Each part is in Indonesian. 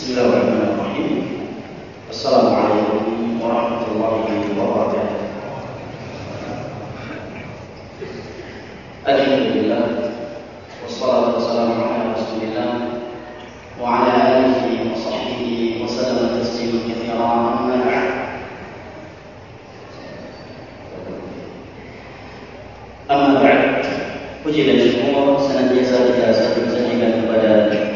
Bismillahirrahmanirrahim. Assalamualaikum warahmatullahi wabarakatuh. Alhamdulillah, wassalatu wassalamu ala Rasulillah wa ala alihi wa sahbihi wa sallam tasliman katsiran, amma ba'd. Amma ba'd, puji dan syukur senantiasa kita sampaikan kepada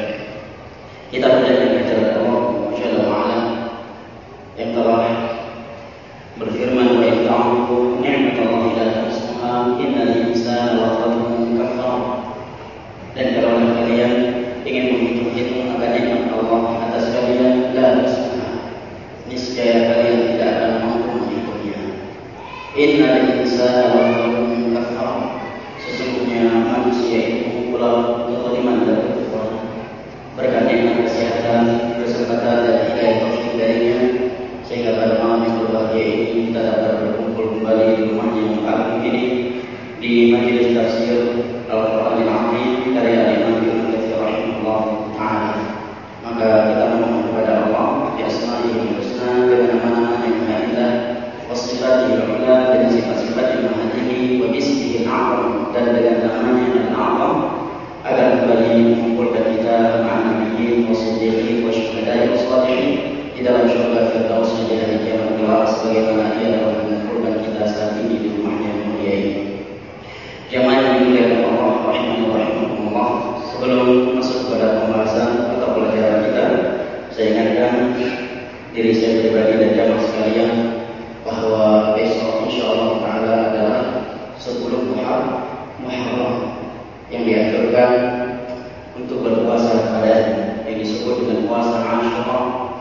kita belajar kepada Allah Jalla wa'ala yang telah berfirman, wa in ta'budu ni'matallahi la tuhsuha innal insana lazalumun kafar. Dan kalau kalian ingin menghitung akan nikmat Allah atas kalian, la tuhsuha, niscaya kalian tidak akan mampu menghitungnya. Innal insana lazalumun kafar, sesungguhnya manusia itu pulau kezaliman dan kufur. Berkat nikmat kesehatan, kesempatan dan hidayah taufik darinya, sehingga pada malam yang berbahagia ini kita dapat berkumpul kembali di rumahnya yang agung ini di majelis tafsir Al-Quran Al-Azim karya Imam Ibnu Katsir rahimahullah taala. Maka kita memohon kepada Allah bi asma'ihi husna, dengan nama-nama yang maha indah, wa sifatihi ula, dengan sifat-sifat yang maha tinggi, wa bismihi al-a'zam, dan dengan namanya yang a'zam, agar kembali mengumpulkan kita ma'an nabiyyin wa siddiqin wa syuhada'i wa shalihin di dalam syurga Firdaus di hari kiamat kelak, sebagaimana Ia telah mengumpulkan kita saat ini di rumahnya yang mulia ini. Jamaah yang dimuliakan Allah rahimahullah, sebelum masuk kepada pembahasan atau pelajaran kita, saya ingatkan diri saya pribadi dan jamaah sekalian bahwa besok insyaallah taala adalah 10 Muharram yang dianjurkan untuk berpuasa padanya, yang disebut dengan puasa Asyura,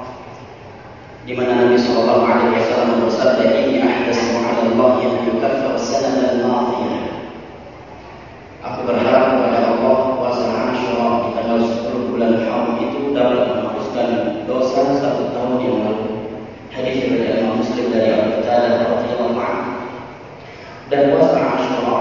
di mana Nabi sallallahu alaihi wasallam bersabda, "Inni ahdatsu 'ala Allah an yukaffira as-sanata al-madiyah." Aku berharap kepada Allah puasa Asyura di tanggal 10 bulan Muharram itu dapat menghapuskan dosa 1 tahun yang lalu. Hadis riwayat Imam Muslim dari Abu Hurairah radhiyallahu anhu. Dan puasa Asyura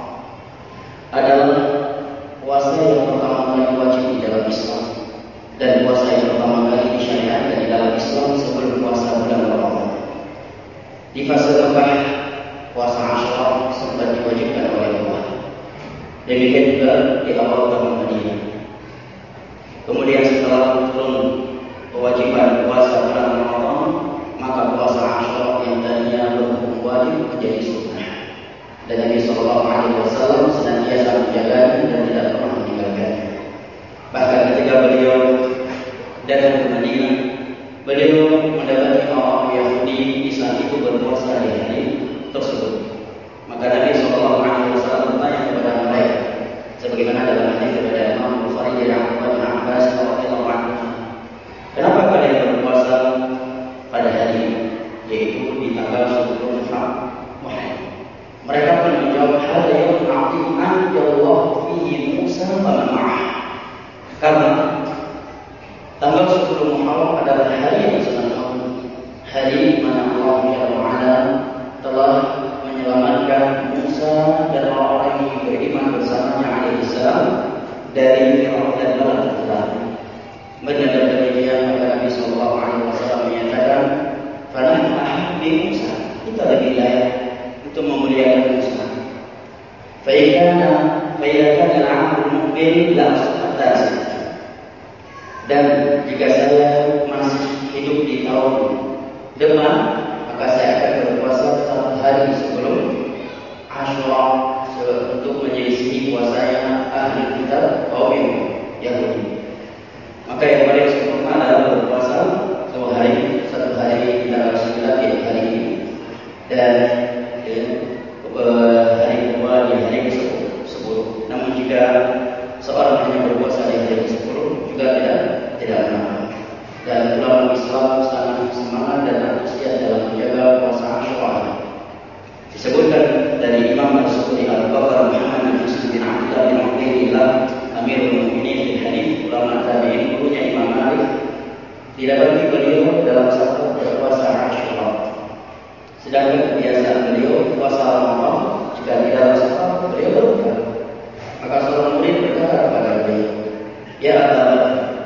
adalah puasa yang pertama kali wajib di dalam Islam, dan puasa yang pertama kali disyariatkan di dalam Islam sebelum puasa bulan Ramadan. Di fase Mekah, puasa Asyura sempat diwajibkan oleh Allah. Demikian juga di awal tahun Madinah. Kemudian setelah turun kewajiban puasa bulan Ramadan, maka puasa Asyura yang tadinya berhukum wajib menjadi sunnah. Dan Nabi sallallahu alaihi wasallam senantiasa menjaganya dan tidak pernah meninggalkannya. Bahkan ketika beliau datang ke Madinah, beliau mendapati orang Yahudi di saat itu berpuasa di hari tersebut. Maka Nabi sallallahu alaihi wasallam bertanya kepada mereka, sebagaimana dalam hadis daripada Imam Bukhari dari Abdullah bin Abbas radhiyallahu anhu, kenapa kalian berpuasa pada hari ini, yaitu di tanggal 10 Muharram? Mereka pun menjawab, hal yang azim anjallahu fihi Musa wa man ma'ah. Karena tanggal 10 Muharram adalah hari yang sangat agung, hari di mana Allah Jalla wa'ala telah menyelamatkan Musa dan orang-orang yang beriman bersamanya alaihi salam dari Firaun dan bala tentara. Mendengar demikian, maka Nabi sallallahu alaihi wasallam menyatakan, "Fanahnu ahabbi Musa." Kita lebih layak untuk memuliakan Musa. Faidana al-'amru muqbil la asfata. Dan jika saya masih hidup di tahun depan, maka saya akan berpuasa 1 hari sebelum Asyura untuk menyelisihi puasanya ahli kitab kaum Yahudi. Maka yang paling sempurna adalah berpuasa 1 hari di tanggal 9 di hari ini, dan hari kedua di hari ke-10. Namun jika seorang hanya berpuasa di hari ke-10 juga tidak mengapa. Dan ulama Islam sangat semangat dan antusias dalam menjaga puasa Asyura. Disebutkan dari Imam As-Sukri Al-Bakar Muhammad bin Muslim bin Abdullah bin Ubaidillah Amirul Mukminin di hadis, ulama tabi'in gurunya Imam Malik, didapati beliau dalam satu berpuasa Asyura. Sedangkan kebiasaan beliau puasa Ramadan, jika tidak bersabar beliau berbuka. Maka seorang murid berkata kepada beliau, "Ya Aba,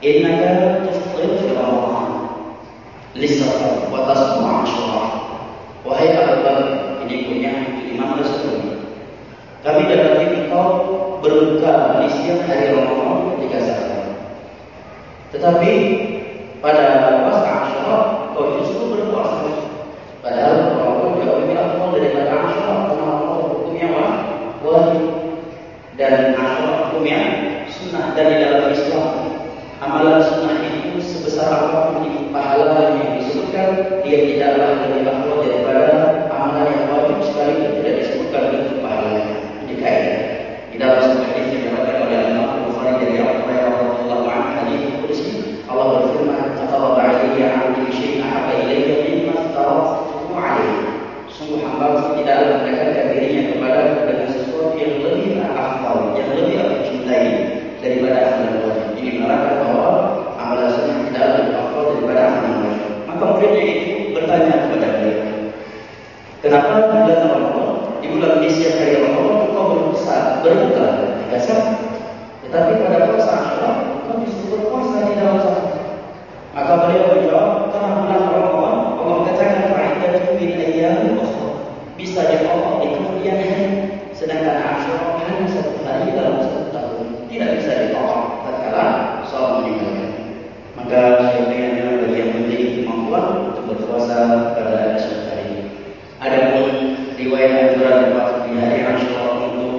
innaka tufṭir fi Ramadan lis-safar wa tasum Asyura. Wahai Abu Bakar, ini punya Imam Rasul. Kami dapati engkau berbuka di siang hari Ramadan ketika safar. Tetapi pada puasa Asyura kau justru berpuasa. Padahal Ramadan jauh lebih afdal daripada Asyura karena Ramadan hukumnya wajib dan Asyura hukumnya sunnah. Dan di dalam Islam amalan sunnah itu sebesar apapun itu pahala yang disebutkan, dia tidaklah lebih afdal daripada amalan yang wajib sekalipun tidak disebutkan untuk pahalanya. Ini kaidah. Di dalam sebuah hadis yang diriwayatkan oleh Imam Bukhari dari Abu Hurairah radhiyallahu anhu, hadis qudsi, Allah berfirman, "Taqarraba ilayya 'abdi bi syai'in ahabba ilayya mimma aftaratuhu 'alaihi." Sungguh hamba tidaklah mendekatkan dirinya kepada dengan sesuatu yang lebih afdal, yang lebih aku cintai daripada amalan wajib. Ini menerangkan bahwa amalan sunnah tidaklah lebih afdal daripada amalan wajib. Maka muridnya itu bertanya kepada beliau, kenapa di bulan Ramadan, di bulan siang hari Ramadan engkau berbuka biasa, tetapi pada puasa Asyura engkau justru berpuasa di dalam safar? Maka beliau menjawab, karena bulan Ramadan Allah katakan fa'iddatun min ayyamin ukhra, bisa jadi Allah di kemudian hari, sedangkan Asyura hanya satu hari dalam satu tahun, tidak bisa ditolak tatkala seorang meninggalkan. Maka sebenarnya bagi yang penting kemampuan untuk berpuasa pada esok hari. Adapun riwayat anjuran di hari Asyura untuk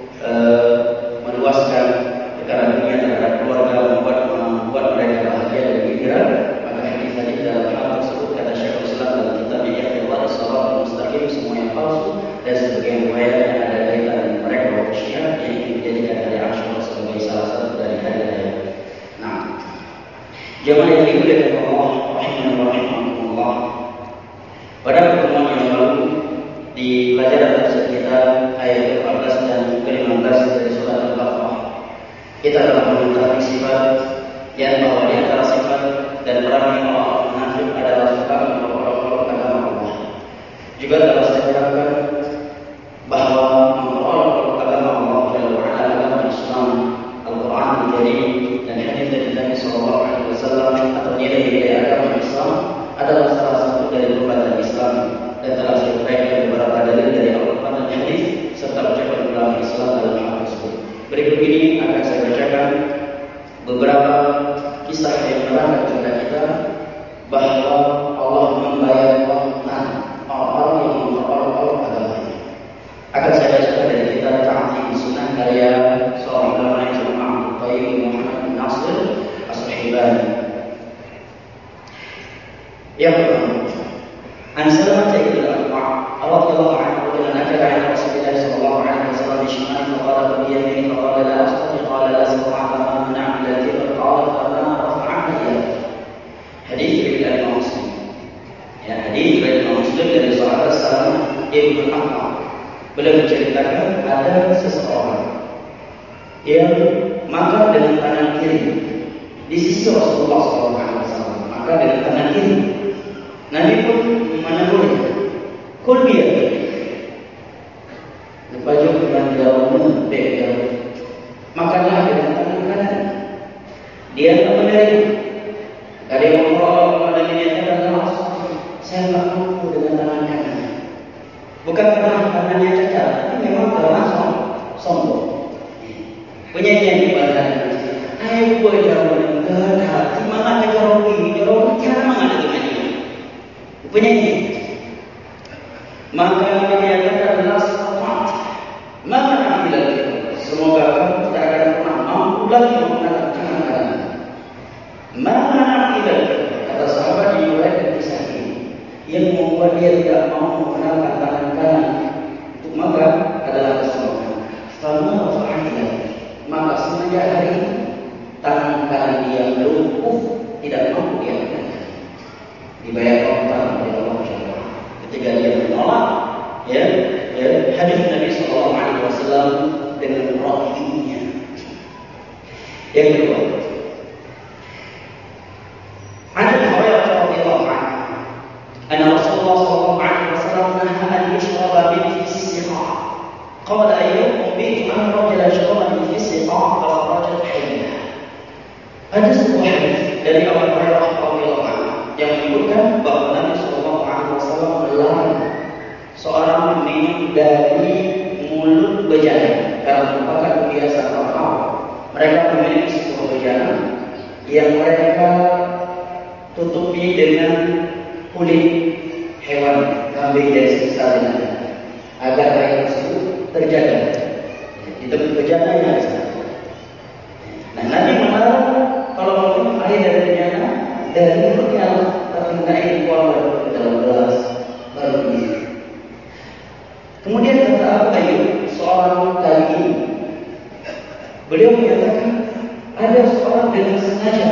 meluaskan perkara dunia terhadap keluarga, membuat mereka bahagia dan gembira, maka hadis tadi dalam hal tersebut kata Syekhul Islam dalam kitab Iqtidah As-Shiratal Mustaqim semua yang palsu dan sebagian riwayat yang ada kaitan mereka waktu Syiah yang dijadikan hari Asyura sebagai salah satu dari hari-hari. Nah, jemaah yang dimuliakan Allah rahimahullah, pada pertemuan yang lalu di pelajaran tafsir kita ayat 14 dan ke-15 dari surat Al-Baqarah, kita telah mengetahui sifat yang bahwa di antara sifat dan perangai orang munafik adalah suka memperolok-olok agama Allah. Juga telah saya terangkan bahwa memperolok-olok agama Allah adalah agama Islam, Al-Quran Al-Karim dan hadis dari Nabi SAW atau nilai-nilai agama Islam adalah salah satu dari perbuatan Islam, dan telah saya uraikan beberapa dalil dari Al-Quran dan hadis serta ucapan ulama Islam dalam hal tersebut. Berikut ini akan saya bacakan beberapa kisah yang menerangkan kepada kita bahwa Allah membayar orang-orang yang memperolok-olok agamanya. Akan saya bacakan dari kitab Ta'zim Sunnah karya seorang ulama yang bernama Abdul Qayyim Muhammad bin Nasir As-Sahibani. Yang pertama, an Salamah bin Al-Aqwa radhiyallahu anhu qala nakala ala Rasulillah sallallahu alaihi wasallam bishmali faqala bi yamini faqala la astati qala la astati ma man'a alladhi qala fa ma rafa'a yadi. Hadis riwayat Imam Muslim. Ya, hadis riwayat Imam Muslim dari sahabat Salamah bin Al-Aqwa. Beliau menceritakan ada seseorang yang makan dengan tangan kiri di sisi Rasulullah sallallahu alaihi wasallam, maka dengan tangan kiri. Nabi pun menegurnya, kul biyadika. Lepas itu yang jauh menempel, makanlah dengan tangan kanan. Dia tak menerima. Ada yang membawa kepada dirinya dan saya tak mampu dengan tangan kanan. Bukan karena tangannya cacat, tapi memang karena sombong. Penyanyian ibadah. Ayo buat jauh mendekat. Di mana kejaroki? Jaroki cara mana dengan penyanyi. Maka dikatakan adalah sifat maka ambil semoga kamu tidak akan pernah mampu lagi menggunakan tangan kanan. Maka ambil kata sahabat yang meriwayatkan kisah ini yang membuat dia tidak mau menggunakan tangan kanan untuk makan adalah kesombongan. Selama fa'ila, maka semenjak hari itu tangan kanan dia lumpuh, tidak mampu dia menggunakan. Dibayar orang oleh Allah SWT. Ketika dia menolak, hadis Nabi SAW dengan rohinya. Yang kedua, Abu Hurairah radhiyallahu anhu, anna Rasulullah SAW naha an yushraba bihi fi siqa. Qala ayyukum bihi an rajula shraba bihi fi siqa fa kharajat hayyah. Ada sebuah hadis dari Abu Hurairah radhiyallahu anhu yang menyebutkan bahwa Nabi sallallahu alaihi wasallam melarang seorang minum dari mulut bejana karena merupakan kebiasaan orang awam. Mereka memiliki sebuah bejana yang mereka tutupi dengan kulit hewan, kambing dan sisa agar air tersebut terjaga. Itu bejana yang ada. Nah, Nabi melarang kalau minum air dari bejana dari mulutnya tapi air keluar ke dalam gelas baru diisi. Kemudian kata Abu Ayyub, seorang tabi'in, beliau menyatakan ada seorang dengan sengaja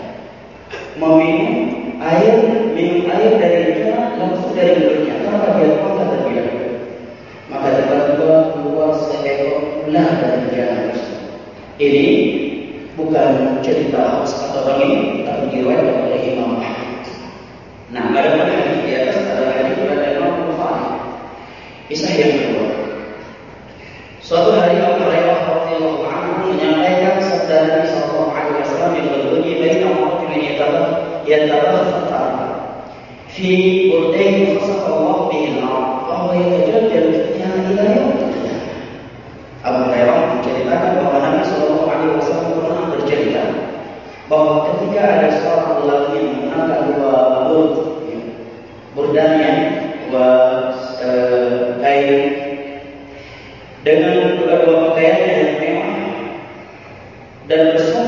minum air dari bejana langsung dari mulutnya tanpa dia tahu terlebih dahulu. Maka tiba-tiba keluar seekor ular dari bejana tersebut. Ini bukan cerita hoax atau dongeng, tapi diriwayatkan oleh Imam Ahmad. Nah, ada hadis di atas, ada hadis dari Imam Bukhari. Kisah yang kedua. Suatu hari Abu Hurairah radhiyallahu anhu menyampaikan sabda Nabi sallallahu alaihi wasallam yang berbunyi, "Baina rajulin yatabakhatar fi burdain khasafa Allah bihi al-ard, wa huwa yatajaddalu fiha ila yaum al-qiyamah." Abu Hurairah menceritakan bahwa Nabi sallallahu alaihi wasallam pernah bercerita bahwa ketika ada seorang lelaki yang mengangkat dua burdanya, dua kain dengan kedua pakaiannya yang mewah dan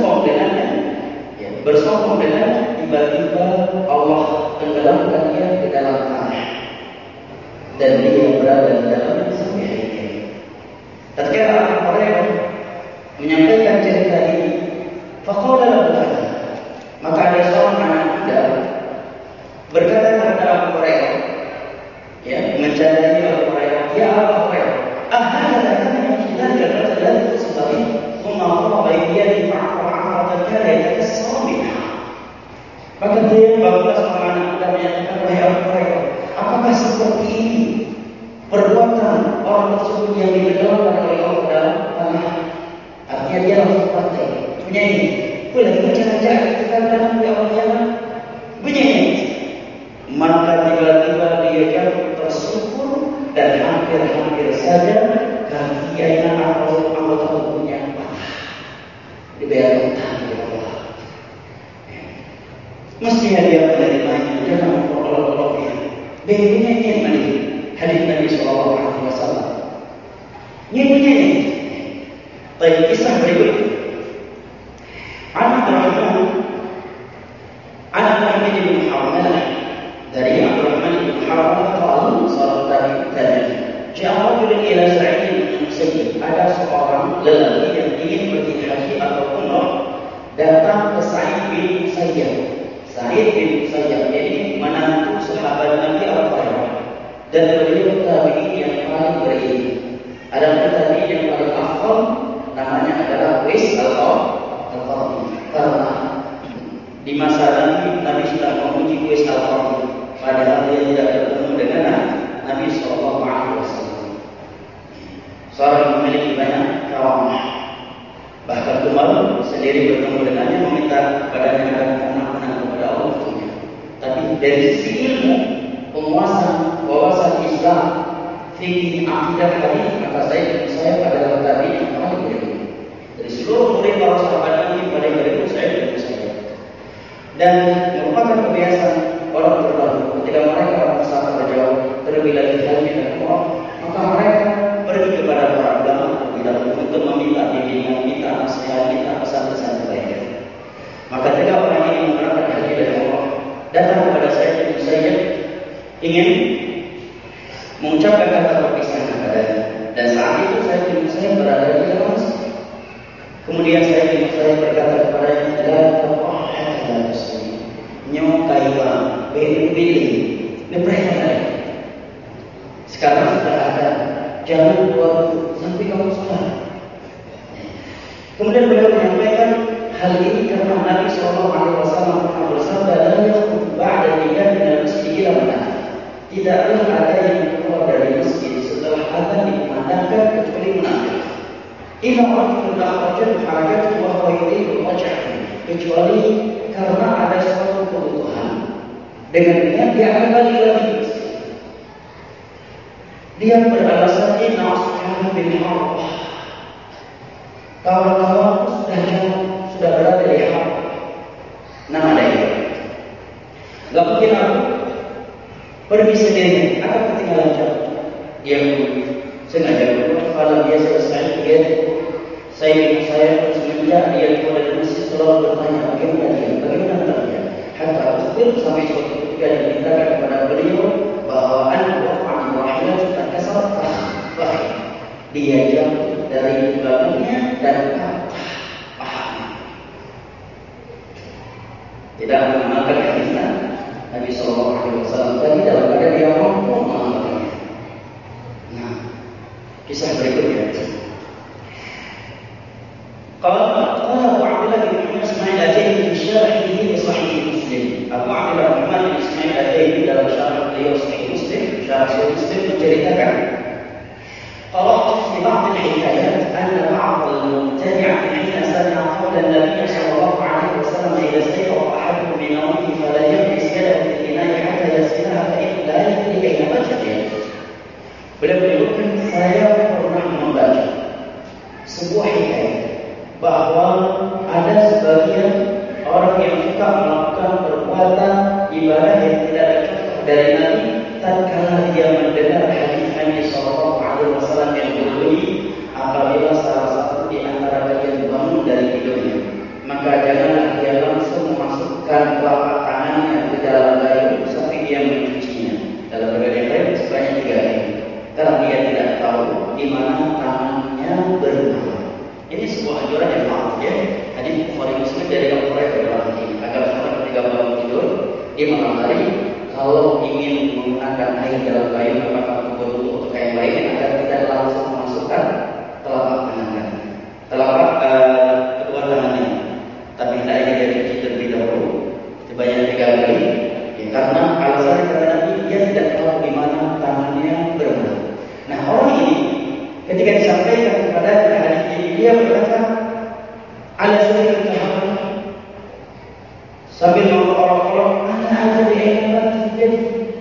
bersombong dengannya, tiba-tiba Allah tenggelamkan dia ke dalam tanah dan dia berada di dalamnya sampai hari ini. Tatkala Abu Hurairah menyampaikan cerita ini, faqala lahu, maka ada seorang anak muda berkata kepada Abu Hurairah, mencari Abu Hurairah, "Ya Abu Hurairah, ahadha kana fi dhalika ar-rajul alladhi tasabbahu thumma daraba biyadihi fa'aqara kana yatakassaru minha." Maka dia bangga seorang anak muda menyatakan, "Wahai Abu Hurairah, apakah seperti ini perbuatan orang tersebut yang ditenggelamkan oleh Allah dalam tanah?" Artinya dia langsung praktek menyanyi, boleh baca-baca kita dalam Allah bunyi. Maka tiba-tiba dia jatuh tersungkur dan hampir-hampir saja kakinya atau anggota tubuhnya patah. Dibayar utang oleh Allah. Mestinya dia menerimanya, jangan memperolok-oloknya. Begini ini hadis Nabi sallallahu alaihi wasallam. Ini. Baik, kisah berikutnya. Abdurrahman bin Harmalah dari Abdurrahman bin Harmalah qala sallallahu alaihi wasallam, "Ja'a rajulun ila Sa'id bin Musayyib." Ada seorang lelaki yang ingin pergi haji atau umrah datang ke Sa'id bin Musayyib. Sa'id bin Musayyib ini menantu sahabat Nabi Abu Hurairah dan beliau tabi'in yang paling berilmu. Ada tabi'in yang paling afdal, namanya adalah Uwais al-Qarni. Karena di masa Nabi sudah memuji Uwais al-Qarni, padahal dia tidak bertemu dengan Nabi sallallahu alaihi wasallam. Seorang yang memiliki banyak karamah. Bahkan Umar sendiri bertemu dengannya, meminta kepadanya agar menang kepada Allah. Tapi dari sisi ilmu, penguasaan, wawasan Islam, fikih, akidah, hadis, maka saya adalah tabi'in yang paling berilmu. Dari seluruh murid para sahabat Nabi paling berilmu saya. Dan merupakan kebiasaan orang terdahulu ketika mereka bersafar jauh terlebih lagi haji dan umrah, maka mereka pergi kepada para ulama tidak untuk meminta bimbingan, minta nasihat, minta pesan-pesan kebaikan. Maka ketika orang ini menerapkan haji dan umrah, datang kepada saya ingin mengucapkan kata perpisahan kepadanya. Dan saat itu saya berada di dalam masjid. Kemudian saya berkata kepadanya, "La taqahhata muslim, nyokaiwa, beli, nebrehana. Sekarang sudah ada, jangan buat sampai kamu salah." Kemudian beliau menyampaikan hal ini karena Nabi sallallahu alaihi wasallam pernah bersabda, "La yakhruj ba'da al-iman min al-masjid ila mana." Tidaklah ada yang keluar dari masjid setelah azan dikumandangkan kecuali munafik. Inna rajulun akhrajahu harajatuhu wa huwa yuridu raj'ahu. kecuali karena ada suatu kebutuhan. Dengan niat dia akan balik lagi. Dia beralasan inna ashabi bil harb. Kawan-kawan sudah berada di harb. Nah, ada itu. Gak mungkin aku pergi sendiri, akan ketinggalan jauh. Dia sengaja berbuat. Kalau dia selesai, saya semenjak dia keluar dari masjid selalu bertanya bagaimana dia. Hatta usbir sampai suatu ketika dimintakan kepada beliau bahwa anak wafat wahidah sudah kasarat bahaya. Dia jatuh dari badannya dan pahanya. Tidak mengamalkan hadisnya Nabi Sallallahu Alaihi Wasallam tadi dalam keadaan dia mampu mengamalkannya. Nah, kisah berikutnya. Qala Abu Abdullah bin Muhammad Ismail Al-Jayni fi syarhihi li Sahih Muslim. Abu Abdullah bin Muhammad Ismail Al-Jayni dalam syarah beliau Sahih Muslim, syarah Sahih Muslim menceritakan قرأت في بعض الحكايات أن بعض المبتدعة حين سمع قول النبي صلى الله عليه وسلم إذا استيقظ أحدكم من نومه فلا يغمس يده في الإناء حتى يغسلها فإنه لا يدري أين باتت يده. Beliau menyebutkan saya pernah membaca sebuah hikayat bahwa ada sebagian orang yang suka melakukan perbuatan ibadah yang tidak ada contoh dari Nabi tatkala dia mendengar hadis Nabi Sallallahu Alaihi Wasallam yang berbunyi apabila salah satu di antara kalian bangun dari tidurnya maka janganlah dia langsung memasukkan telapak tangannya ke dalam gayung sampai dia mencucinya. Dalam riwayat yang lain sebanyak 3 kali karena dia tidak tahu di mana tangannya berada. Ini sebuah anjuran yang maaf ya. Hadis Bukhari Muslim dari Abu Hurairah agar seorang ketika bangun tidur di malam hari kalau ingin menggunakan air dalam gayung apakah berwudu atau yang lain agar tidak langsung memasukkan telapak tangan, telapak kedua tangannya, tapi hendaknya dia cuci terlebih dahulu sebanyak 3 kali. Ya, karena alasan kata Nabi dia tidak tahu di mana tangannya berada. Nah orang ini ketika disampaikan kepada hadis ini dia berkata ala sabil tahammul sambil mengolok-olok ada di ayat jadi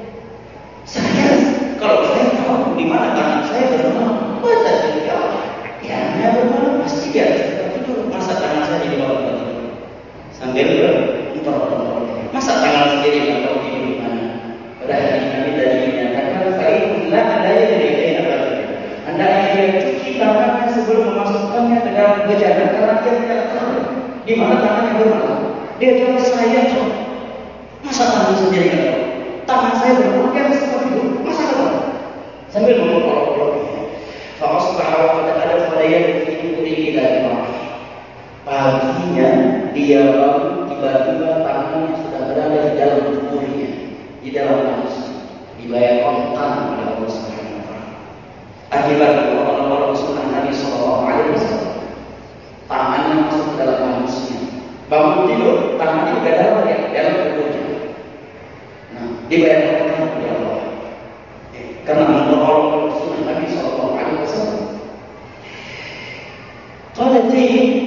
saya kalau saya tahu di mana tangan saya berada masa juga ya saya berada pasti dia tertidur masa tangan saya di bawah tidur sambil beruntor-untor masa tangan sendiri nggak tahu tidur di mana. Pada hadis Nabi tadi menyatakan fa'ilah ada yang dari ayat anda yang cuci tangannya sebelum memasukkannya ke dalam bejana karena dia tidak tahu di mana tangannya berada. Dia jawab saya tahu. Masa tangan sendiri kan tahu? Tangan saya berada dia seperti itu. Masa tahu? Sambil mengolok-olok. Fa'asbaha wa qad adkhala yadahu fi udhrihi dari paginya dia bangun tiba-tiba tangannya sudah berada di dalam tubuhnya, di dalam manusia, dibayar kontan oleh Allah Subhanahu wa taala. Akibat orang-orang sunnah Nabi Sallallahu Alaihi Wasallam, tangannya masuk ke dalam manusia. Bangun tidur, tangannya sudah dalam tubuhnya. Nah, dibayar kontan oleh Allah. Karena orang-orang sunnah Nabi Sallallahu Alaihi Wasallam. Qalati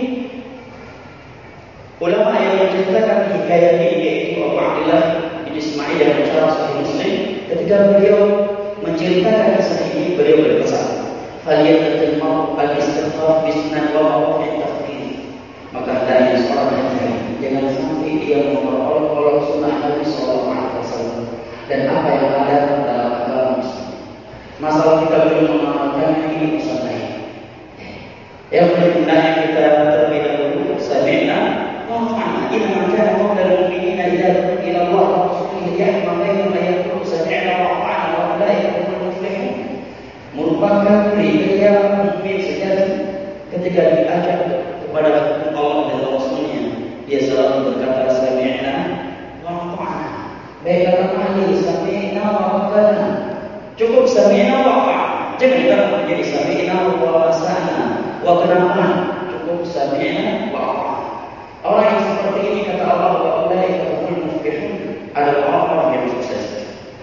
ulama yang menceritakan hikayat ini yaitu Abu Abdullah bin Ismail yang mensyarah Sahih Muslim ketika beliau menceritakan kisah ini beliau berpesan falyatul maut al-istighfar bisnan wa mawqi' tafdhil maka hendaknya seorang hati jangan sampai dia memperolok-olok sunnah Nabi Sallallahu Alaihi Wasallam dan apa yang ada dalam agama Islam. Masalah kita belum mengamalkannya ini masalah lain. Yang hendaknya kita terlebih dahulu sami'na إنما كان قول المؤمنين إذا دعوا إلى الله ورسوله ليحكم بينهم أن يقولوا سمعنا وأطعنا وأولئك هم المفلحون. Merupakan kriteria mukmin sejati ketika diajak kepada hukum Allah dan Rasulnya dia selalu berkata sami'na wa ata'na. Baik kata ahli sami'na wa ata'na. Cukup sami'na wa ata'na. Jangan kita menjadi sami'na wa asana wa kenapa cukup sami'na wa ata'na. Orang yang seperti ini kata Allah wa ulaika humul muflihun adalah orang yang sukses.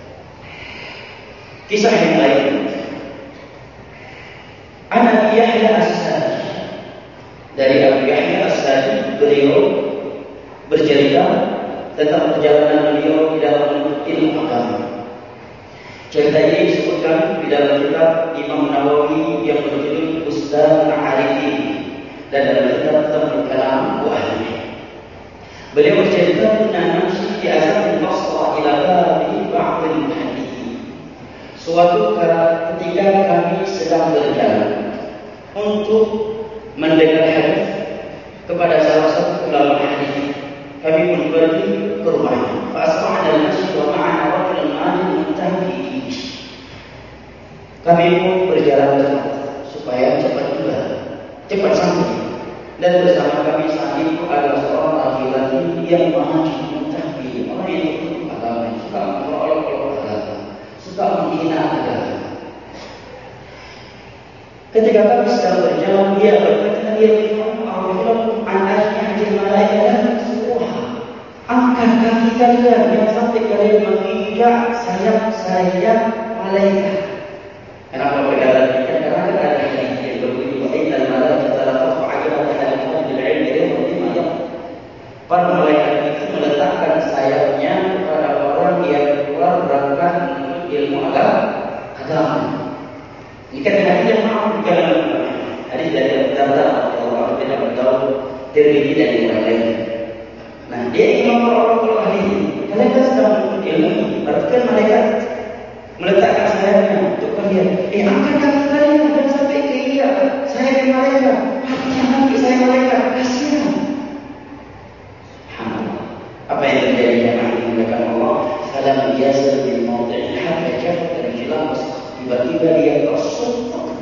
Kisah yang lain. Abu Yahya As-Sadi dari Abu Yahya As-Sadi beliau dalam perjalanan beliau di dalam menuntut ilmu agama. Cerita ini disebutkan di dalam kitab Imam Nawawi yang berjudul Bustan Arifin dan dalam kitab Tamul Kalam wa Ahli. Beliau bercerita tentang nafsi di azam Basra ila babi ba'd al-muhaddithin. Suatu ketika kami sedang berjalan untuk mendengar hadis kepada salah satu ulama hadis, kami pun pergi ke rumahnya. Fa-asra'na al-masjid wa ma'ana rajulun 'alim muntahi. Kami pun berjalan cepat supaya cepat juga, cepat sampai. Dan bersama kami saat itu ada seorang laki-laki yang mahasiswa muntahi, orang yang betul agama, suka mengolok-olok agama, suka menghina agama. Ketika kami sedang berjalan, dia berkata, dia Alhamdulillah, an-ajnihati malaikah suruha. Angkat kaki kalian yang sampai kalian menginjak sayap-sayap malaikat. Kenapa berkata demikian? Karena ada hadis yang berbunyi wa innal malaikata la tarfa'u ajnihataha bil 'ilmi wa para malaikat itu meletakkan sayapnya kepada orang yang keluar berangkat menuntut ilmu agama. Jika tidak ada maaf berjalan hadis dari Abu Darda orang tidak tahu terjadi dari orang lain. Nah, dia ingin memperoleh ahli. Malaikat sedang menuntut ilmu, berarti malaikat meletakkan sayapnya untuk kalian. Angkat kaki kalian dan sampai ke dia. Sayap malaikat, hatinya kaki saya malaikat, kasihan. Apa yang terjadi yang dimuliakan Allah? Salam biasa di mawdi' hatta jafat rijlahu. Tiba-tiba dia tersuntuk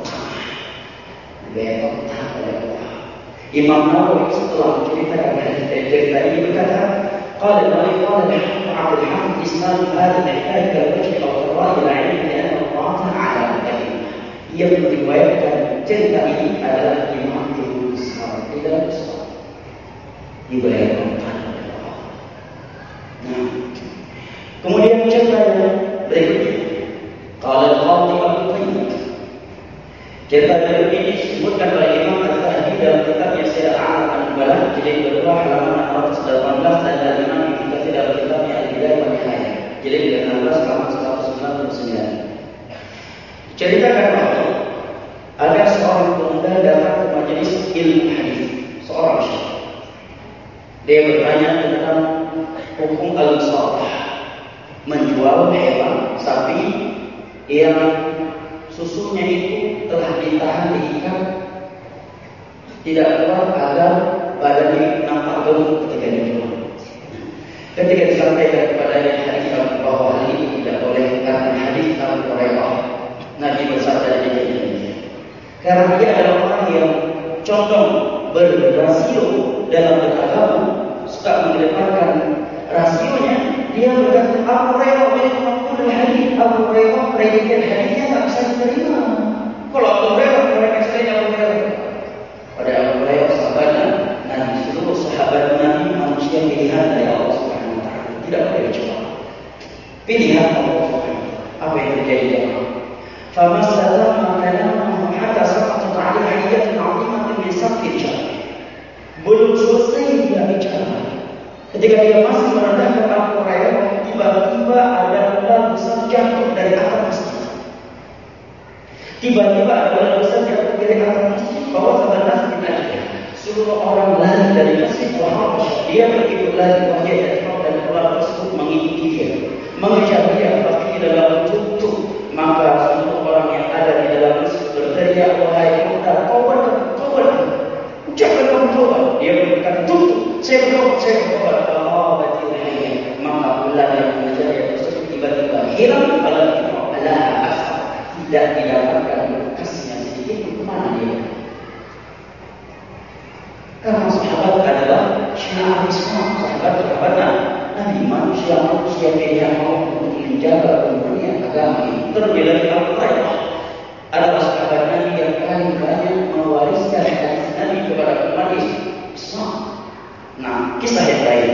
oleh Allah. Imam Nawawi setelah menceritakan cerita ini berkata, qala Nawawi qala Abdul Hamid Islam hadha yahtaj al-wajh al-qurra ila ilmi anna Allah ta'ala al-karim. Ia meriwayatkan cerita ini adalah Imam Ibnu Ishaq tidak besar diberikan oleh Allah. Nah, kemudian cerita berikutnya. Qala al-Qadhi Abu Tayyib. Cerita ini disebutkan oleh Imam Al-Zahabi dalam kitabnya Syiar A'lam An-Nubalah jilid kedua halaman 418 dan dari Imam Ibnu Katsir dalam kitabnya Al-Bidayah wa Nihayah jilid ke-16 halaman 199. Ceritakan bahwa ada seorang pemuda datang ke majelis ilmu hadis, seorang syekh. Dia bertanya tentang hukum al-musafah, menjual hewan sapi yang susunya itu telah ditahan diikat tidak keluar agar badannya nampak gemuk ketika dijual. Ketika disampaikan kepadanya hadis bahwa hal ini tidak boleh karena hadis Abu Hurairah, Nabi bersabda demikian. Karena dia adalah orang yang condong berrasio dalam beragama, suka mengedepankan rasionya. Dia berkata Abu Hurairah mengaku hadis Abu Hurairah predikat hadisnya tak bisa diterima. Kalau Abu Hurairah mereka sekali Abu Hurairah. Pada Abu Hurairah sahabatnya Nabi, seluruh sahabat Nabi manusia pilihan dari Allah Subhanahu Wa Taala, tidak boleh dicoba. Pilihan Allah Subhanahu Wa Taala. Apa yang terjadi dengan فَمَسْتَدَمَ كَلَامَهُ حَتَّى سَقَطَتْ عَلَيْهِ حِيَّةٌ عَظِيمَةٌ مِنْ سَقْفِ الْجَنَّةِ. Belum selesai dia bicara. Ketika dia masih merendahkan Abu Hurairah, tiba-tiba ada bola besar jatuh dari atas masjid. Tiba-tiba ada bola besar jatuh dari atas masjid. Bahwa sebenarnya kita seluruh orang lari dari masjid. Dia begitu lari wajah dan bola tersebut mengikuti dia, mengejar dia, pasti dalam tutup. Maka seluruh orang yang ada di dalam masjid berteriak, wahai pemuda, tobat, ucapkan kamu tobat. Dia berkata, tutup, saya bertobat. Maka bulan yang mengejar tersebut tiba-tiba hilang. Kalau kita tidak didapatkan bekasnya sedikit, kemana dia? Karena sahabat adalah syiar Islam, sahabat Nabi, manusia pilihan Allah untuk menjaga dunia agama ini. Terlebih lagi Abu Hurairah adalah sahabat Nabi yang paling banyak mewariskan hadis Nabi kepada umat Islam. Nah, kisah yang lain.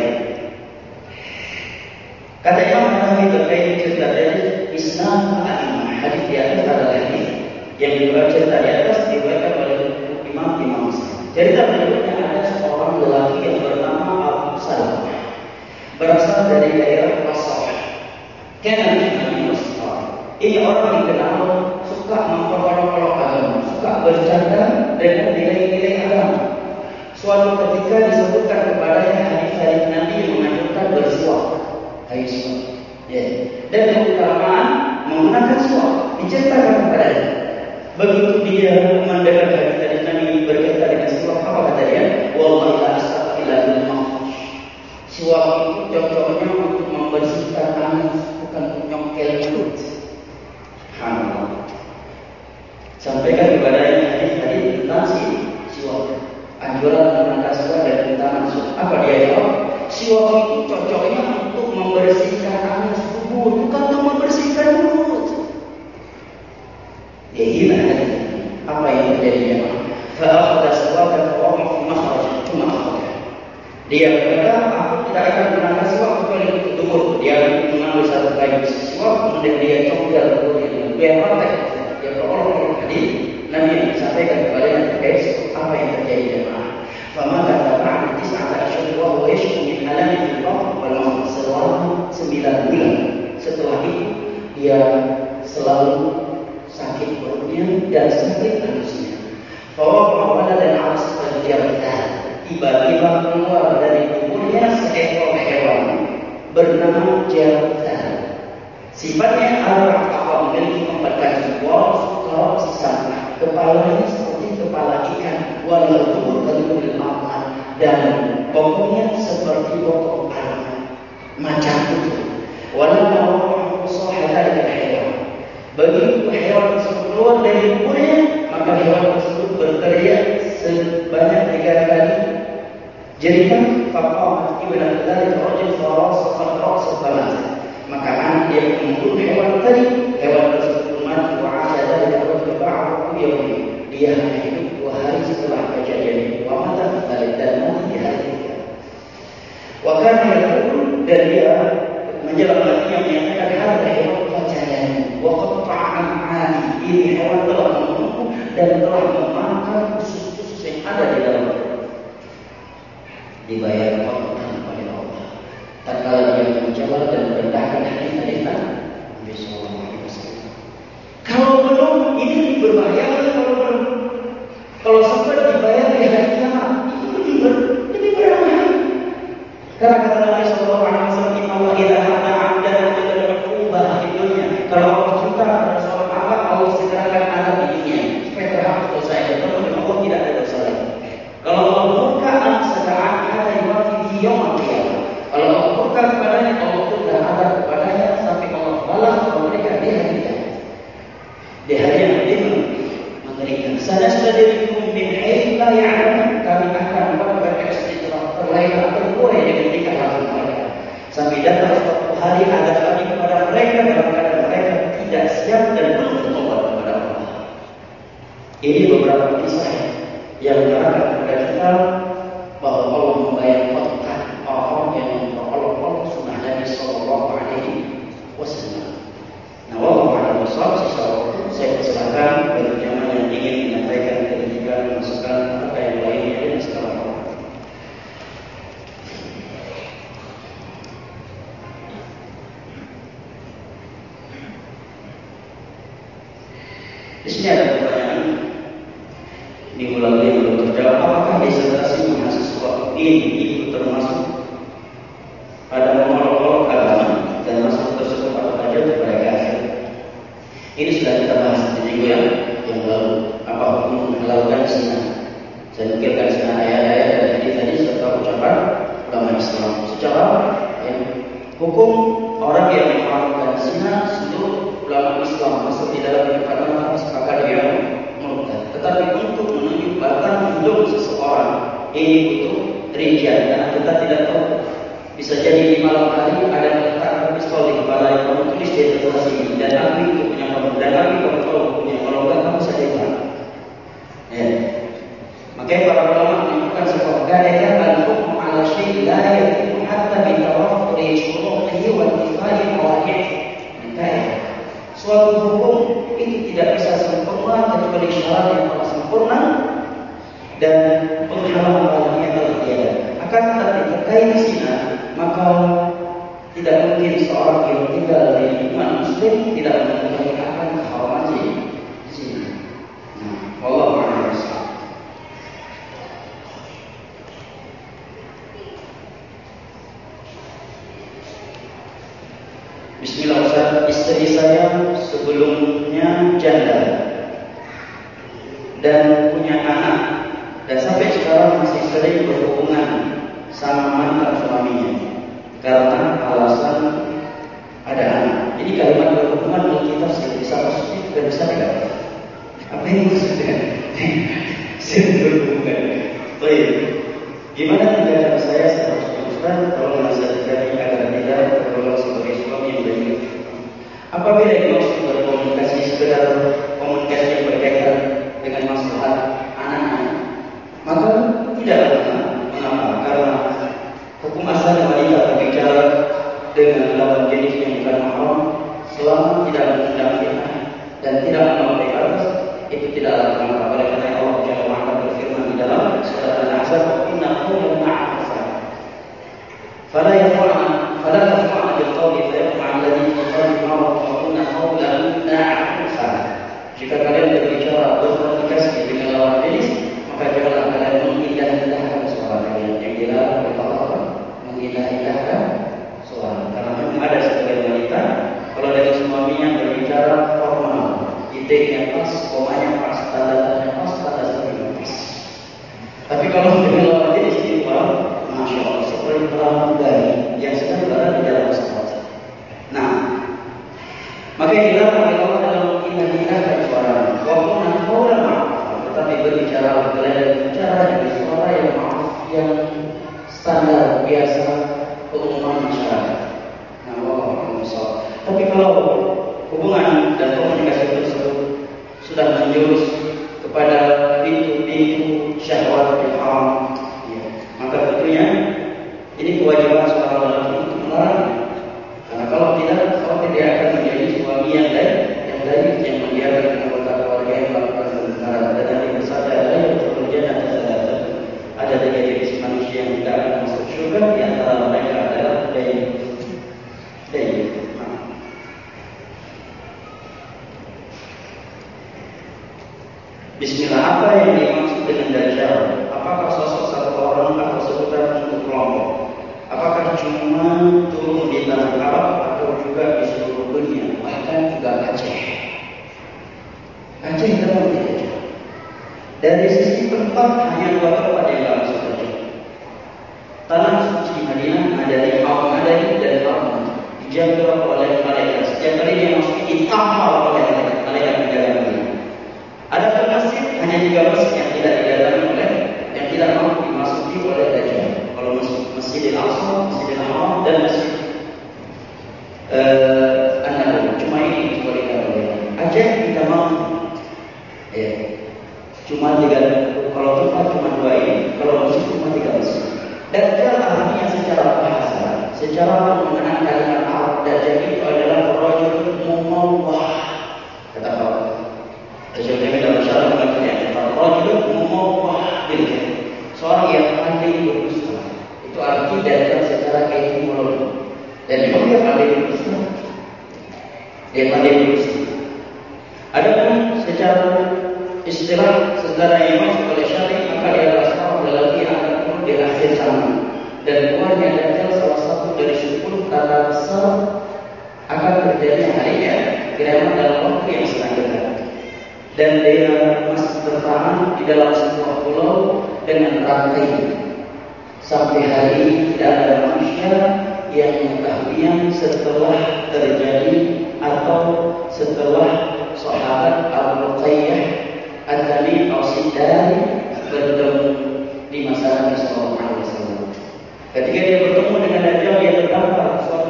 Kata Imam Nawawi terkait cerita dari Islam al-Imam, hadis di atas adalah hadis yang dibaca cerita di atas dibacakan oleh Imam Muslim. Cerita berikutnya ada seorang lelaki yang bernama Abu Salamah, berasal berasal dari daerah Basrah. Karena Nabi Basrah ini orang yang dikenal suka memperolok-olok agama, suka bercanda dengan nilai-nilai agama. Suatu ketika disebutkan kepadanya hadis-hadis Nabi yang menganjurkan bersuap, dan keutamaan menggunakan suap diceritakan kepadanya. Begitu dia mendengar hadis-hadis Nabi berkaitan dengan suap, apa kata dia? Wallahi la astaghfirullah bil makhraj. Suap itu cocoknya untuk membersihkan anus, bukan untuk nyongkel mulut. Subhanallah. Sampaikan kepadanya hadis-hadis tentang suap. Anjuran menggunakan suap dan tentang suap. Apa dia jawab? Suap itu cocoknya untuk membersihkan anus tubuh, bukan untuk membersihkan mulut. Ya gimana? Apa yang terjadi? Fa'akhadha suwakan fawaqa'a fi makhraj, cuma dia berkata, aku tidak akan menggunakan suap kecuali untuk dubur. Dia mengambil satu kayu suap, kemudian dia congkel duburnya. Dia praktek, dia berolok-olok hadis Nabi yang disampaikan kepadanya terkait apa yang terjadi jemaah. Fama kata ba'da tis'ata asyhur wa huwa yashku min alami fil batn wal makhraj selama 9 bulan. Setelah itu dia selalu sakit perutnya dan sakit anusnya. Fawaqa'a waladan 'ala sajdatin. Tiba-tiba keluar dari tubuhnya seekor hewan bernama jaratan. Sifatnya al-raqqa, memiliki 4 kaki, warasukara sisam, kepalanya seperti kepala ikan, walau tubuh kalibul amal, dan bokongnya seperti bokong alam, macam itu. Walau sahada dengan hewan. Begitu hewan tersebut keluar dari tubuhnya, maka hewan tersebut berteriak sebanyak 3 kali. Jerikan faqamat ibn al-Dalil rajul farasaqat ra'sahu. Maka anak dia membunuh hewan tadi, hewan tersebut mati wa asada dari rajul ba'ahu yawmi. Dia hidup 2 hari setelah kejadian itu. Wa mata balik dan mati di hari ketiga. Wa kana yaqul, dan dia menjelang matinya menyatakan hadza hewan fajayani wa qata'a am'ani. Ini hewan telah membunuh dan telah memakan usus-usus yang ada di dalam dibayar kotoran oleh Allah. Tatkala dia menjawab dan merendahkan hadis-hadis Nabi sallallahu alaihi wasallam. Kalau belum, ini berbahaya. Kalau sampai dibayar di hari kiamat, itu lebih berbahaya. Karena kata Nabi sallallahu alaihi wasallam, "Inna Allah idza hadda 'abdan ila al-'uqubah di dunya." Kalau Allah suka pada seorang hamba, Allah segerakan azab di dunia supaya terhapus dosa itu. Kalau Allah tidak ada dosa lagi. Kalau Allah murka, segera ada di yaumil qiyamah. Kalau Allah murka kepadanya, Allah pun tidak ada kepadanya sampai Allah balas kepada mereka di hari kiamat. Di hari yang lebih mengerikan. Sanastadrijuhum min haitsu la ya'lamun. Kami akan memberikan istidrak terlena terbuai dengan tingkah laku mereka. Sampai datang suatu hari ada kami kepada mereka dalam keadaan mereka tidak siap dan belum bertobat kepada Allah. Ini beberapa kisah yang menerangkan kepada kita bahwa Allah membayar kotoran orang yang memperolok-olok sunnah Nabi sallallahu alaihi wasallam. Nah, wallahu a'lam bishawab. Saya persilakan bagi jamaah yang ingin menyampaikan kritikan, masukan atau yang lainnya dan sekarang. Di sini ada pertanyaan. Minggu lalu yang belum terjawab, apakah disertasi mahasiswa ini itu termasuk pada menolak agama dan masuk tersebut apa saja kepada kafir? Ini sudah kita bahas di minggu yang lalu. Apa hukum melakukan zina? Saya nukilkan zina ayat-ayat dan hadis-hadis serta ucapan ulama Islam. Secara hukum orang yang melakukan zina, seluruh ulama Islam masuk di dalam perkatakan sepakat dia murtad. Tetapi untuk menunjuk batang hidung seseorang ini butuh rincian, karena kita tidak tahu. Bisa jadi di malam hari ada letakkan pistol di kepala yang kamu tulis di atas sini, dan aku itu punya kamu, dan aku kamu tahu punya, kalau enggak kamu saja hilang. Makanya para ulama menyebutkan sebuah kaidah al-hukmu ala syai' la yatimu hatta bi tawaffuri syuruṭihi wa intifai mawani'ihi. Suatu hukum itu tidak bisa sempurna kecuali syarat yang telah sempurna dan penghalang-halangnya telah tiada. Akan tetapi terkait zina, maka tidak mungkin seorang yang tinggal di lingkungan muslim tidak mengetahui akan keharaman zina. Nah, wallahu a'lam bishawab. Bismillah Ustaz, istri saya sebelumnya janda dan punya anak dan sampai sekarang masih sering berhubungan sama mantan suaminya karena alasan ada anak. Jadi kalimat berhubungan menurut kita bisa positif dan bisa negatif. Apa yang maksudnya? Sering berhubungan. Baik. Gimana tindakan saya seharusnya Ustaz? Tolong nasihatkan agar tidak tergolong sebagai suami yang baik. Apabila dimaksud berkomunikasi sekedar komunikasi yang berkaitan dengan masalah anak-anak, maka tidak mengapa, karena hukum asal wanita berbicara dengan lawan jenis yang bukan mahram selama tidak mengundang fitnah dan tidak memakai batas, itu tidaklah mengapa. Oleh karena Allah Jalla wa Ala berfirman di dalam surat Al-Ahzab, "Inna qawlan ma'asa fala tafa'na bil qawli fa yaqa'a alladhi fi qalbi marad wa qulna qawlan ma'rufa." Jika kalian berbicara berkomunikasi dengan lawan jenis, maka janganlah kalian mengindah-indahkan suara kalian. Yang dilarang oleh Allah mengindah-indahkan suara. Karena memang ada sebagian wanita kalau dengan suaminya berbicara formal, titiknya pas, komanya pas, tanda-tandanya pas, tanda-tandanya pas. Tapi kalau dengan lawan jenis ini, masya Allah, seperti pramugari yang sedang berada di dalam pesawat. Nah, maka yang dilarang oleh Allah adalah mengindah-indahkan suara. Walaupun qawlan ma'ruf, tetapi berbicara dengan cara dengan suara yang ma'ruf, yang standar biasa keumuman masyarakat. Nah, wallahu a'lam. Tapi kalau hubungan dan komunikasi tersebut sudah menjurus kepada pintu-pintu syahwat yang haram, ya, maka tentunya ini kewajiban seorang lelaki untuk melarang. Karena kalau tidak dia akan menjadi suami yang baik, yang membiarkan anggota keluarga yang melakukan kebenaran. Dan Nabi bersabda, ada 3 jenis manusia yang tidak akan masuk surga, di antara mereka adalah dayyus. Bismillah, apa yang dimaksud dengan dajjal? Apakah sosok satu orang atau sebutan untuk kelompok? Apakah cuma turun di tanah Arab atau juga di seluruh dunia, bahkan juga Aceh? Aceh dalam dijajah. Dari sisi tempat hanya 2 tempat yang dalam surga. Tanah suci Madinah ada di Al-Madani dan Al-Madani, dijaga oleh malaikat. Setiap kali dia masuk ditampar oleh malaikat menjaga Madinah. Ada masjid, hanya 3 masjid yang tidak didatangi oleh, yang tidak mampu dimasuki oleh dajjal. Kalau Masjidil Aqsa, Masjidil Haram dan Masjid An-Nabawi. Cuma ini dikecualikan oleh Aceh tidak mampu. Ya. Cuma 3, kalau tempat cuma 2 ini, kalau masjid cuma 3 masjid. Dajjal artinya secara bahasa, secara penggunaan kalimat Arab, dajjal itu adalah rajulun mumawwah. Kata Allah. Dajjal itu dalam syarah mengatakan rajulun mumawwah, seorang yang pandai berdusta. Itu arti dajjal secara etimologi. Dan memang dia pandai berdusta. Dia pandai berdusta. Adapun secara istilah secara imam oleh syar'i, maka dia adalah seorang lelaki yang akan turun di akhir zaman. Dan keluarnya dajjal salah satu dari 10 tanda besar akan terjadi harinya kiamat dalam waktu yang sangat dekat. Dan dia masih bertahan di dalam sebuah pulau dengan rantai. Sampai hari ini tidak ada manusia yang mengetahuinya setelah terjadi atau setelah sahabat Al-Ruqayyah Ad-Dami Al-Sidari bertemu di masa Nabi Sallallahu Alaihi Wasallam. Ketika dia bertemu dengan Dajjal, dia terdampar suatu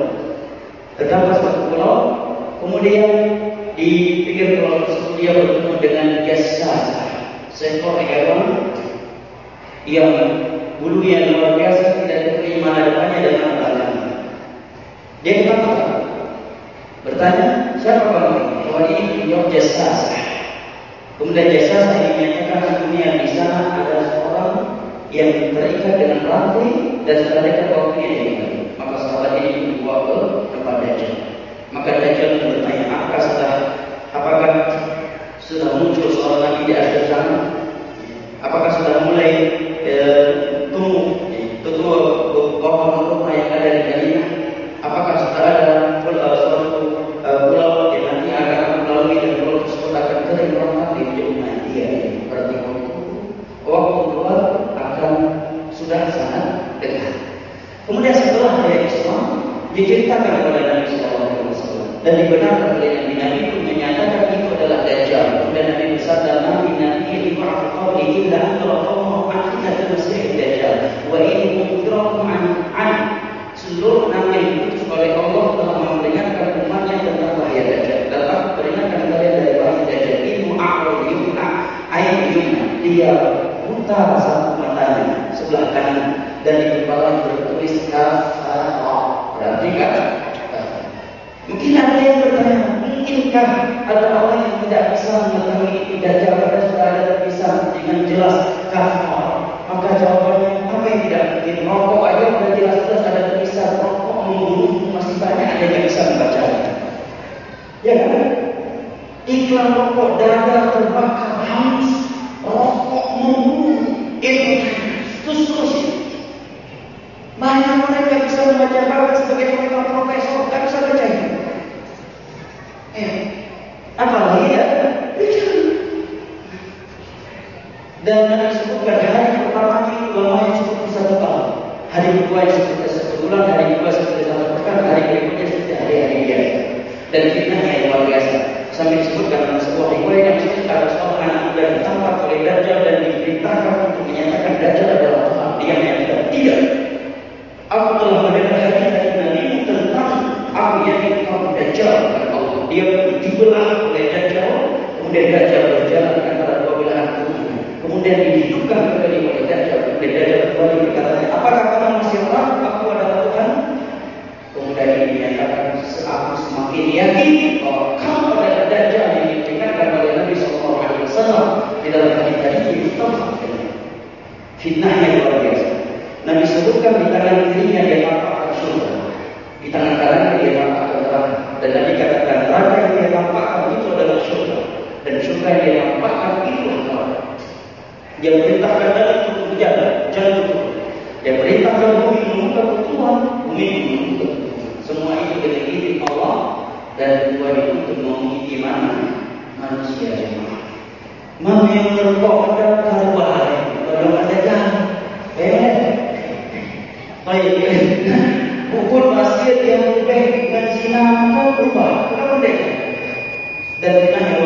pulau. Kemudian di pinggir pulau tersebut dia bertemu dengan Jassas, seekor hewan yang bulunya luar biasa, tidak diketahui mana depannya dan mana belakangnya. Dia ditangkap, bertanya, siapa kamu? Kawan ini beliau Jassas. Kemudian Jassas ini menyatakan dunia di sana ada seorang yang terikat dengan rantai dan setelah dekat waktunya dia meninggal. Maka sahabat ini diceritakan kepada Nabi SAW dan dibenarkan oleh Nabi pun menyatakan itu adalah Dajjal. Dan Nabi bersabda, "Nabi itu qabli illa antaraqamu aqidat masih Dajjal wa in kuntum an." Seluruh nabi yang diutus oleh Allah telah memperingatkan umatnya tentang bahaya Dajjal. Dan aku peringatkan kalian dari bahaya Dajjal. Ilmu a'rul yumna ayat yumna, dia buta satu matanya sebelah kanan dan di kepala bertulis kafara. Berarti kan? Mungkin ada yang bertanya, mungkinkah ada orang yang tidak bisa mengetahui itu Dajjal karena sudah ada terpisah dengan jelas kafara? Maka jawabannya apa yang tidak mungkin? Rokok aja sudah jelas-jelas ada terpisah. Rokok membunuh masih banyak ada yang bisa membacanya. Ya kan? Iklan rokok, dada terbakar, hangus, rokok membunuh, itu terus. Banyak orang yang bisa membaca Quran sebagai seorang profesor, tak bisa baca itu. Apalagi ya? Dan Nabi sebutkan hari pertama itu lamanya seperti 1 tahun, hari kedua seperti 1 bulan, hari kedua seperti 1 pekan, hari berikutnya seperti hari-hari biasa. Dan fitnahnya yang luar biasa. Sampai disebutkan dalam sebuah riwayat yang menceritakan seorang anak muda ditangkap oleh Dajjal dan diperintahkan untuk menyatakan Dajjal adalah Tuhan. Dia menyatakan tidak. Aku telah mendengar hadis dari Nabi tentang aku yakin kamu Dajjal kata Allah. Dia dibelah oleh Dajjal, kemudian Dajjal berjalan di antara dua belahan tubuhnya. Kemudian dihidupkan kembali oleh Dajjal. Kemudian Dajjal kembali berkata, apakah kamu masih ragu aku adalah Tuhan? Kemudian dia menyatakan, aku semakin yakin bahwa kamu adalah Dajjal yang diperingatkan oleh Nabi SAW di dalam hadis-hadis yang telah. Fitnahnya luar biasa. Nabi sebutkan di tangan kirinya dia tampakkan surga, di tangan kanannya dia tampakkan neraka. Dan Nabi katakan neraka yang dia tampakkan itu adalah surga, dan surga yang dia tampakkan itu adalah neraka. Dia perintahkan langit untuk berjalan, jangan turun. Dia perintahkan bumi menunggu kebutuhan, bumi menunggu kebutuhan. Semua itu dengan izin Allah dan tujuan itu untuk mengikuti mana manusia jemaah. Mana yang merokok pada berbahaya, kalau ada jalan. Baik, ukur maksiat yang lebih dengan zina maka berubah, kenapa tidak? Dan fitnah